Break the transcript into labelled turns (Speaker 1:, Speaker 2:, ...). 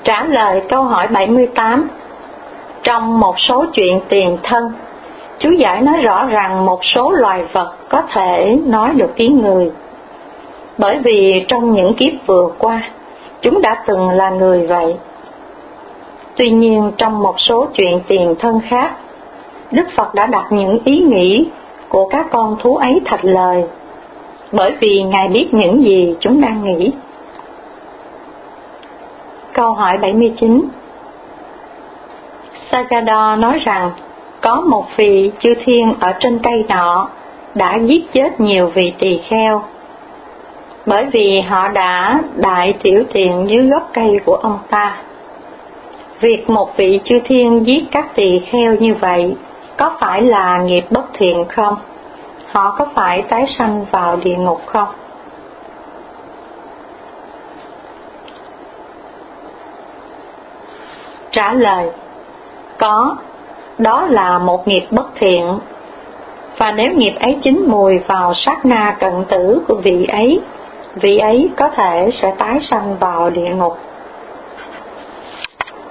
Speaker 1: Trả lời câu hỏi 78. Trong một số chuyện tiền thân, chú giải nói rõ rằng một số loài vật có thể nói được tiếng người, bởi vì trong những kiếp vừa qua, chúng đã từng là người vậy. Tuy nhiên trong một số chuyện tiền thân khác, Đức Phật đã đặt những ý nghĩ của các con thú ấy thành lời, bởi vì Ngài biết những gì chúng đang nghĩ. Câu hỏi 79. Sayadaw nói rằng có một vị chư thiên ở trên cây nọ đã giết chết nhiều vị tỳ kheo, bởi vì họ đã đại tiểu tiện dưới gốc cây của ông ta. Việc một vị chư thiên giết các tỳ kheo như vậy có phải là nghiệp bất thiện không? Họ có phải tái sanh vào địa ngục không? Trả lời: có, đó là một nghiệp bất thiện, và nếu nghiệp ấy chín mùi vào sát na cận tử của vị ấy có thể sẽ tái sanh vào địa ngục.